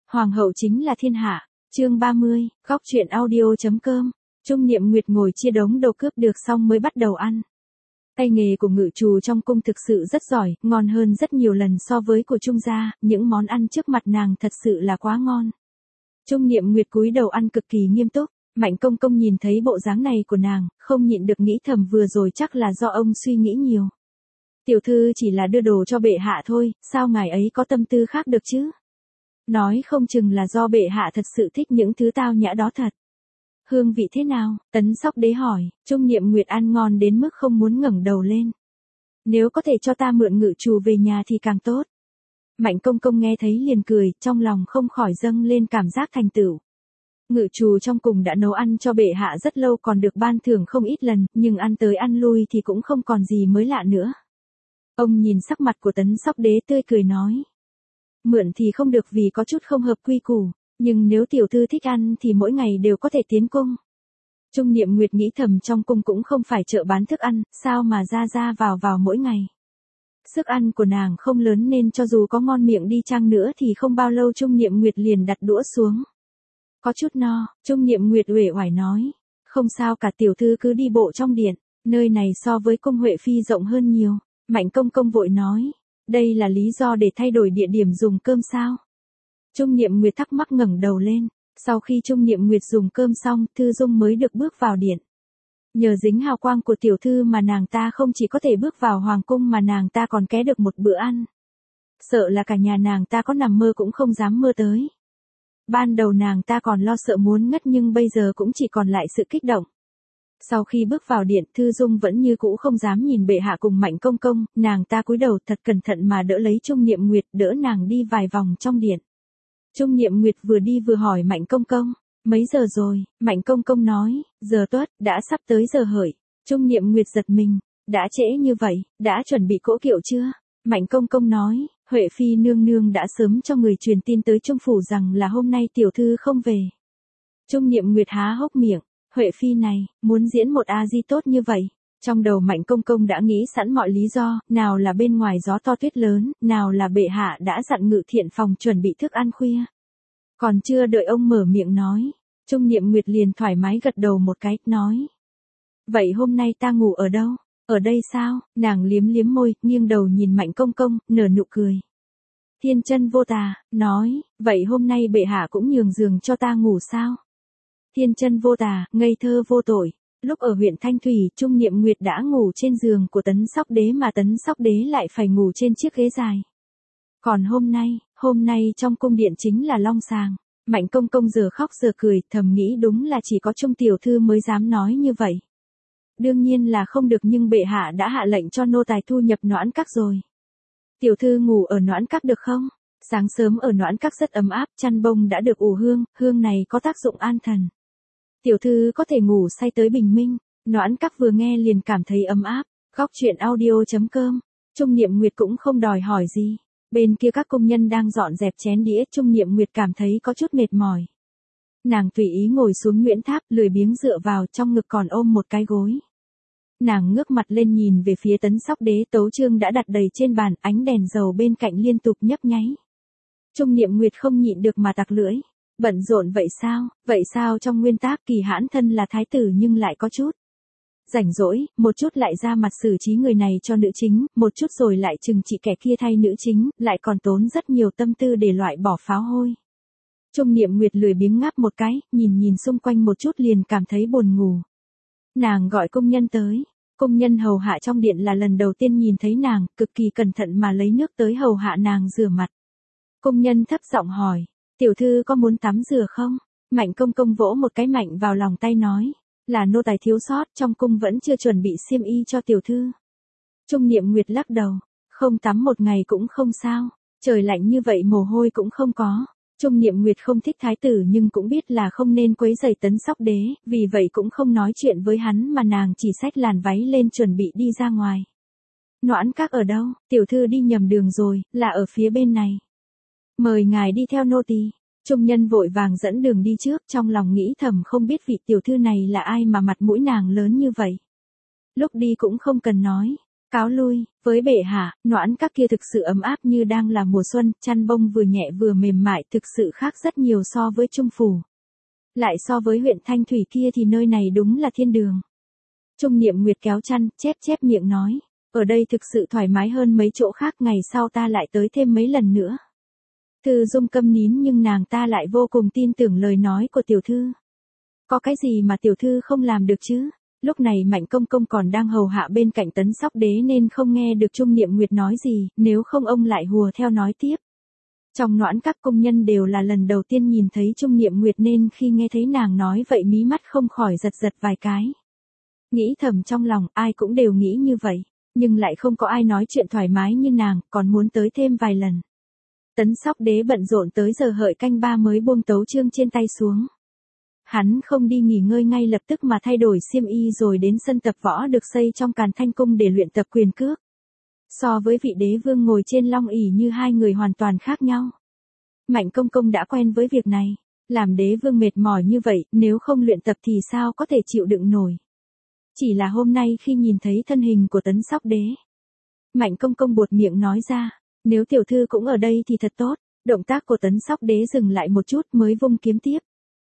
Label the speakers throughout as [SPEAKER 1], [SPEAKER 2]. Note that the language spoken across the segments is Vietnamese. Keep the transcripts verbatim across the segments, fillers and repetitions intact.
[SPEAKER 1] Hoàng hậu chính là thiên hạ. Chương ba mươi, góc truyện audio.com. Trung Niệm Nguyệt ngồi chia đống đồ cướp được xong mới bắt đầu ăn. Tay nghề của ngự trù trong cung thực sự rất giỏi, ngon hơn rất nhiều lần so với của Trung gia, những món ăn trước mặt nàng thật sự là quá ngon. Trung Niệm Nguyệt cúi đầu ăn cực kỳ nghiêm túc, Mạnh Công Công nhìn thấy bộ dáng này của nàng, không nhịn được nghĩ thầm vừa rồi chắc là do ông suy nghĩ nhiều. Tiểu thư chỉ là đưa đồ cho bệ hạ thôi, sao ngài ấy có tâm tư khác được chứ? Nói không chừng là do bệ hạ thật sự thích những thứ tao nhã đó thật. Hương vị thế nào? Tấn Sóc Đế hỏi. Trung Niệm Nguyệt ăn ngon đến mức không muốn ngẩng đầu lên. Nếu có thể cho ta mượn ngự trù về nhà thì càng tốt. Mạnh Công Công nghe thấy liền cười, trong lòng không khỏi dâng lên cảm giác thành tựu. Ngự trù trong cùng đã nấu ăn cho bệ hạ rất lâu còn được ban thưởng không ít lần, nhưng ăn tới ăn lui thì cũng không còn gì mới lạ nữa. Ông nhìn sắc mặt của Tấn Sóc Đế tươi cười nói. Mượn thì không được vì có chút không hợp quy củ, nhưng nếu tiểu thư thích ăn thì mỗi ngày đều có thể tiến cung. Trung Niệm Nguyệt nghĩ thầm trong cung cũng không phải chợ bán thức ăn, sao mà ra ra vào vào mỗi ngày. Sức ăn của nàng không lớn nên cho dù có ngon miệng đi chăng nữa thì không bao lâu Trung Niệm Nguyệt liền đặt đũa xuống. Có chút no, Trung Niệm Nguyệt uể oải nói. Không sao cả, tiểu thư cứ đi bộ trong điện, nơi này so với cung Huệ Phi rộng hơn nhiều. Mạnh Công Công vội nói. Đây là lý do để thay đổi địa điểm dùng cơm sao? Trung Niệm Nguyệt thắc mắc ngẩng đầu lên. Sau khi Trung Niệm Nguyệt dùng cơm xong, Thư Dung mới được bước vào điện. Nhờ dính hào quang của tiểu thư mà nàng ta không chỉ có thể bước vào hoàng cung mà nàng ta còn ké được một bữa ăn. Sợ là cả nhà nàng ta có nằm mơ cũng không dám mơ tới. Ban đầu nàng ta còn lo sợ muốn ngất nhưng bây giờ cũng chỉ còn lại sự kích động. Sau khi bước vào điện, Thư Dung vẫn như cũ không dám nhìn bệ hạ cùng Mạnh Công Công, nàng ta cúi đầu thật cẩn thận mà đỡ lấy Trung Niệm Nguyệt, đỡ nàng đi vài vòng trong điện. Trung Niệm Nguyệt vừa đi vừa hỏi Mạnh Công Công, mấy giờ rồi? Mạnh Công Công nói, giờ tuất, đã sắp tới giờ hợi. Trung Niệm Nguyệt giật mình, đã trễ như vậy, đã chuẩn bị cỗ kiệu chưa? Mạnh Công Công nói, Huệ Phi nương nương đã sớm cho người truyền tin tới Trung phủ rằng là hôm nay tiểu thư không về. Trung Niệm Nguyệt há hốc miệng. Huệ Phi này, muốn diễn một a di tốt như vậy. Trong đầu Mạnh Công Công đã nghĩ sẵn mọi lý do, nào là bên ngoài gió to tuyết lớn, nào là bệ hạ đã dặn ngự thiện phòng chuẩn bị thức ăn khuya. Còn chưa đợi ông mở miệng nói, Trung Niệm Nguyệt liền thoải mái gật đầu một cái, nói. Vậy hôm nay ta ngủ ở đâu? Ở đây sao? Nàng liếm liếm môi, nghiêng đầu nhìn Mạnh Công Công, nở nụ cười. Thiên chân vô tà, nói, vậy hôm nay bệ hạ cũng nhường giường cho ta ngủ sao? Thiên chân vô tà, ngây thơ vô tội. Lúc ở huyện Thanh Thủy, Trung Niệm Nguyệt đã ngủ trên giường của Tấn Sóc Đế mà Tấn Sóc Đế lại phải ngủ trên chiếc ghế dài. Còn hôm nay, hôm nay trong cung điện chính là long sàng. Mạnh Công Công giờ khóc giờ cười, thầm nghĩ đúng là chỉ có Trung tiểu thư mới dám nói như vậy. Đương nhiên là không được nhưng bệ hạ đã hạ lệnh cho nô tài thu nhập noãn các rồi. Tiểu thư ngủ ở noãn các được không? Sáng sớm ở noãn các rất ấm áp, chăn bông đã được ủ hương, hương này có tác dụng an thần. Tiểu thư có thể ngủ say tới bình minh. Noãn các vừa nghe liền cảm thấy ấm áp. Góc truyện audio.com. Trung Niệm Nguyệt cũng không đòi hỏi gì. Bên kia các công nhân đang dọn dẹp chén đĩa, Trung Niệm Nguyệt cảm thấy có chút mệt mỏi. Nàng tùy ý ngồi xuống Nguyễn Tháp, lười biếng dựa vào, trong ngực còn ôm một cái gối. Nàng ngước mặt lên nhìn về phía Tấn Sóc Đế, tấu chương đã đặt đầy trên bàn, ánh đèn dầu bên cạnh liên tục nhấp nháy. Trung Niệm Nguyệt không nhịn được mà tặc lưỡi. Bận rộn vậy sao? Vậy sao trong nguyên tắc Kỳ Hãn thân là thái tử nhưng lại có chút rảnh rỗi, một chút lại ra mặt xử trí người này cho nữ chính, một chút rồi lại trừng trị kẻ kia thay nữ chính, lại còn tốn rất nhiều tâm tư để loại bỏ pháo hôi. Trung Niệm Nguyệt lười biếng ngáp một cái, nhìn nhìn xung quanh một chút liền cảm thấy buồn ngủ. Nàng gọi công nhân tới. Công nhân hầu hạ trong điện là lần đầu tiên nhìn thấy nàng, cực kỳ cẩn thận mà lấy nước tới hầu hạ nàng rửa mặt. Công nhân thấp giọng hỏi. Tiểu thư có muốn tắm rửa không? Mạnh Công Công vỗ một cái mạnh vào lòng tay nói. Là nô tài thiếu sót, trong cung vẫn chưa chuẩn bị xiêm y cho tiểu thư. Trung Niệm Nguyệt lắc đầu. Không tắm một ngày cũng không sao. Trời lạnh như vậy mồ hôi cũng không có. Trung Niệm Nguyệt không thích thái tử nhưng cũng biết là không nên quấy rầy Tấn Sóc Đế, vì vậy cũng không nói chuyện với hắn mà nàng chỉ xách làn váy lên chuẩn bị đi ra ngoài. Noãn các ở đâu? Tiểu thư đi nhầm đường rồi, là ở phía bên này. Mời ngài đi theo nô tỳ. Trung nhân vội vàng dẫn đường đi trước, trong lòng nghĩ thầm không biết vị tiểu thư này là ai mà mặt mũi nàng lớn như vậy. Lúc đi cũng không cần nói, Cáo lui, với bệ hạ, noãn các kia thực sự ấm áp như đang là mùa xuân, chăn bông vừa nhẹ vừa mềm mại thực sự khác rất nhiều so với Trung Phủ. Lại so với huyện Thanh Thủy kia thì nơi này đúng là thiên đường. Trung Niệm Nguyệt kéo chăn, chép chép miệng nói, ở đây thực sự thoải mái hơn mấy chỗ khác, ngày sau ta lại tới thêm mấy lần nữa. Thư Dung câm nín nhưng nàng ta lại vô cùng tin tưởng lời nói của tiểu thư. Có cái gì mà tiểu thư không làm được chứ? Lúc này Mạnh Công Công còn đang hầu hạ bên cạnh Tấn Sóc Đế nên không nghe được Trung Niệm Nguyệt nói gì, nếu không ông lại hùa theo nói tiếp. Trong noãn các công nhân đều là lần đầu tiên nhìn thấy Trung Niệm Nguyệt nên khi nghe thấy nàng nói vậy mí mắt không khỏi giật giật vài cái. Nghĩ thầm trong lòng, ai cũng đều nghĩ như vậy, nhưng lại không có ai nói chuyện thoải mái như nàng, còn muốn tới thêm vài lần. Tấn Sóc Đế bận rộn tới giờ hợi canh ba mới buông tấu chương trên tay xuống. Hắn không đi nghỉ ngơi ngay lập tức mà thay đổi xiêm y rồi đến sân tập võ được xây trong Càn Thanh Cung để luyện tập quyền cước. So với vị đế vương ngồi trên long ỷ như hai người hoàn toàn khác nhau. Mạnh Công Công đã quen với việc này, làm đế vương mệt mỏi như vậy, nếu không luyện tập thì sao có thể chịu đựng nổi. Chỉ là hôm nay khi nhìn thấy thân hình của Tấn Sóc Đế, Mạnh Công Công buột miệng nói ra, nếu tiểu thư cũng ở đây thì thật tốt. Động tác của Tấn Sóc Đế dừng lại một chút mới vung kiếm tiếp.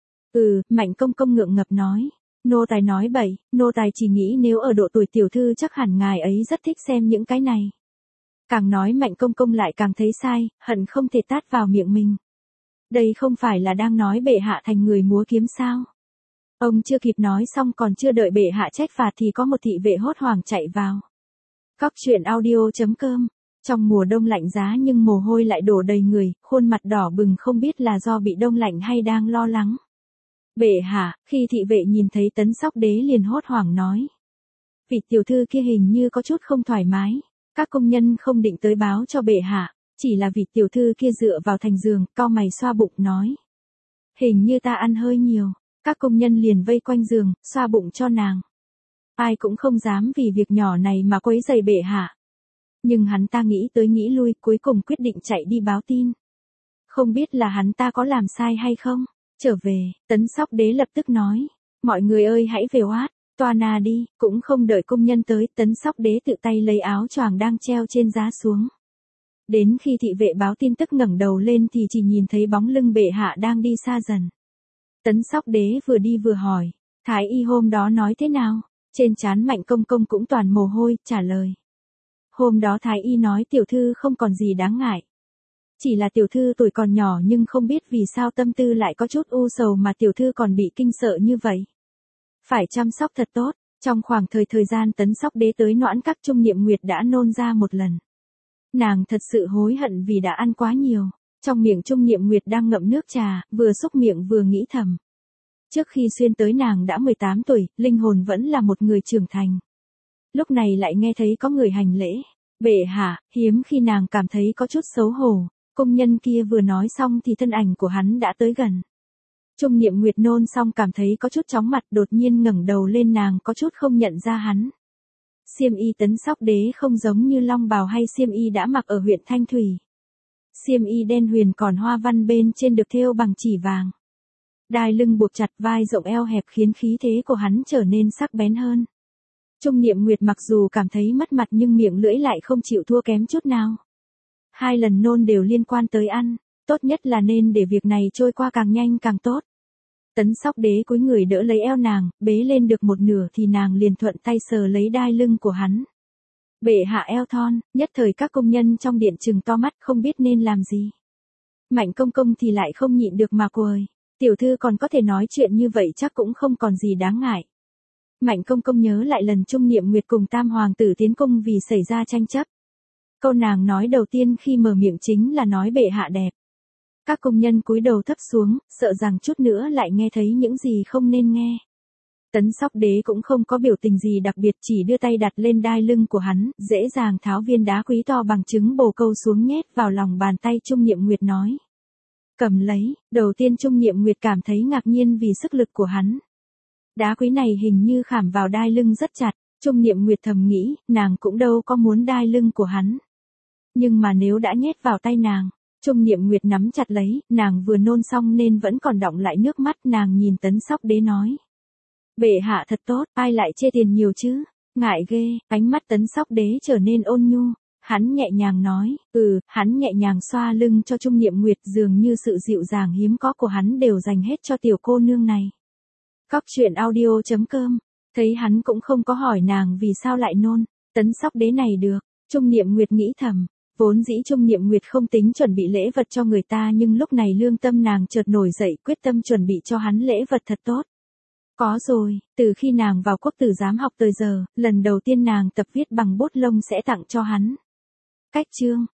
[SPEAKER 1] Ừ, Mạnh Công Công ngượng ngập nói, nô tài nói bậy, nô tài chỉ nghĩ nếu ở độ tuổi tiểu thư chắc hẳn ngài ấy rất thích xem những cái này. Càng nói Mạnh Công Công lại càng thấy sai, hận không thể tát vào miệng mình. Đây không phải là đang nói bệ hạ thành người múa kiếm sao? Ông chưa kịp nói xong còn chưa đợi bệ hạ trách phạt thì có một thị vệ hốt hoảng chạy vào. Cóc truyện audio chấm com. Trong mùa đông lạnh giá nhưng mồ hôi lại đổ đầy người, khuôn mặt đỏ bừng không biết là do bị đông lạnh hay đang lo lắng. Bệ hạ, khi thị vệ nhìn thấy Tấn Sóc Đế liền hốt hoảng nói. Vị tiểu thư kia hình như có chút không thoải mái, các công nhân không định tới báo cho bệ hạ, chỉ là vị tiểu thư kia dựa vào thành giường, cau mày xoa bụng nói. Hình như ta ăn hơi nhiều, các công nhân liền vây quanh giường, xoa bụng cho nàng. Ai cũng không dám vì việc nhỏ này mà quấy rầy bệ hạ. Nhưng hắn ta nghĩ tới nghĩ lui cuối cùng quyết định chạy đi báo tin. Không biết là hắn ta có làm sai hay không? Trở về, Tấn Sóc Đế lập tức nói. Mọi người ơi hãy về oát, toa na đi, cũng không đợi công nhân tới, Tấn Sóc Đế tự tay lấy áo choàng đang treo trên giá xuống. Đến khi thị vệ báo tin tức ngẩng đầu lên thì chỉ nhìn thấy bóng lưng bệ hạ đang đi xa dần. Tấn Sóc Đế vừa đi vừa hỏi, Thái y hôm đó nói thế nào? Trên trán Mạnh Công Công cũng toàn mồ hôi, trả lời. Hôm đó Thái y nói tiểu thư không còn gì đáng ngại. Chỉ là tiểu thư tuổi còn nhỏ nhưng không biết vì sao tâm tư lại có chút u sầu mà tiểu thư còn bị kinh sợ như vậy. Phải chăm sóc thật tốt, trong khoảng thời thời gian Tấn Sóc Đế tới noãn các Trung Niệm Nguyệt đã nôn ra một lần. Nàng thật sự hối hận vì đã ăn quá nhiều, trong miệng Trung Niệm Nguyệt đang ngậm nước trà, vừa xúc miệng vừa nghĩ thầm. Trước khi xuyên tới nàng đã mười tám tuổi, linh hồn vẫn là một người trưởng thành. Lúc này lại nghe thấy có người hành lễ. Bệ hạ, hiếm khi nàng cảm thấy có chút xấu hổ. Công nhân kia vừa nói xong thì thân ảnh của hắn đã tới gần. Trung Niệm Nguyệt nôn xong cảm thấy có chút chóng mặt, đột nhiên ngẩng đầu lên, nàng có chút không nhận ra hắn. Xiêm y Tấn Sóc Đế không giống như long bào hay xiêm y đã mặc ở huyện Thanh Thủy. Xiêm y đen huyền còn hoa văn bên trên được thêu bằng chỉ vàng. Đai lưng buộc chặt, vai rộng eo hẹp khiến khí thế của hắn trở nên sắc bén hơn. Trung Niệm Nguyệt mặc dù cảm thấy mất mặt nhưng miệng lưỡi lại không chịu thua kém chút nào. Hai lần nôn đều liên quan tới ăn, tốt nhất là nên để việc này trôi qua càng nhanh càng tốt. Tấn Sóc Đế cúi người đỡ lấy eo nàng, bế lên được một nửa thì nàng liền thuận tay sờ lấy đai lưng của hắn. Bệ hạ eo thon, nhất thời các công nhân trong điện trừng to mắt không biết nên làm gì. Mạnh Công Công thì lại không nhịn được mà cười. Tiểu thư còn có thể nói chuyện như vậy chắc cũng không còn gì đáng ngại. Mạnh Công Công nhớ lại lần Trung Niệm Nguyệt cùng Tam Hoàng tử tiến cung vì xảy ra tranh chấp. Câu nàng nói đầu tiên khi mở miệng chính là nói bệ hạ đẹp. Các công nhân cúi đầu thấp xuống, sợ rằng chút nữa lại nghe thấy những gì không nên nghe. Tấn Sóc Đế cũng không có biểu tình gì đặc biệt, chỉ đưa tay đặt lên đai lưng của hắn, dễ dàng tháo viên đá quý to bằng trứng bồ câu xuống nhét vào lòng bàn tay. Trung Niệm Nguyệt nói. Cầm lấy, đầu tiên Trung Niệm Nguyệt cảm thấy ngạc nhiên vì sức lực của hắn. Đá quý này hình như khảm vào đai lưng rất chặt, Trung Niệm Nguyệt thầm nghĩ, nàng cũng đâu có muốn đai lưng của hắn. Nhưng mà nếu đã nhét vào tay nàng, Trung Niệm Nguyệt nắm chặt lấy, nàng vừa nôn xong nên vẫn còn đọng lại nước mắt, nàng nhìn Tấn Sóc Đế nói. Bệ hạ thật tốt, ai lại chê tiền nhiều chứ, Ngại ghê, ánh mắt Tấn Sóc Đế trở nên ôn nhu. Hắn nhẹ nhàng nói, ừ, hắn nhẹ nhàng xoa lưng cho Trung Niệm Nguyệt, dường như sự dịu dàng hiếm có của hắn đều dành hết cho tiểu cô nương này. Cóc truyện audio chấm com, thấy hắn cũng không có hỏi nàng vì sao lại nôn, Tấn Sóc Đế này được, Trung Niệm Nguyệt nghĩ thầm, vốn dĩ Trung Niệm Nguyệt không tính chuẩn bị lễ vật cho người ta nhưng lúc này lương tâm nàng chợt nổi dậy quyết tâm chuẩn bị cho hắn lễ vật thật tốt. Có rồi, từ khi nàng vào quốc tử giám học tới giờ, lần đầu tiên nàng tập viết bằng bút lông sẽ tặng cho hắn. Cách chương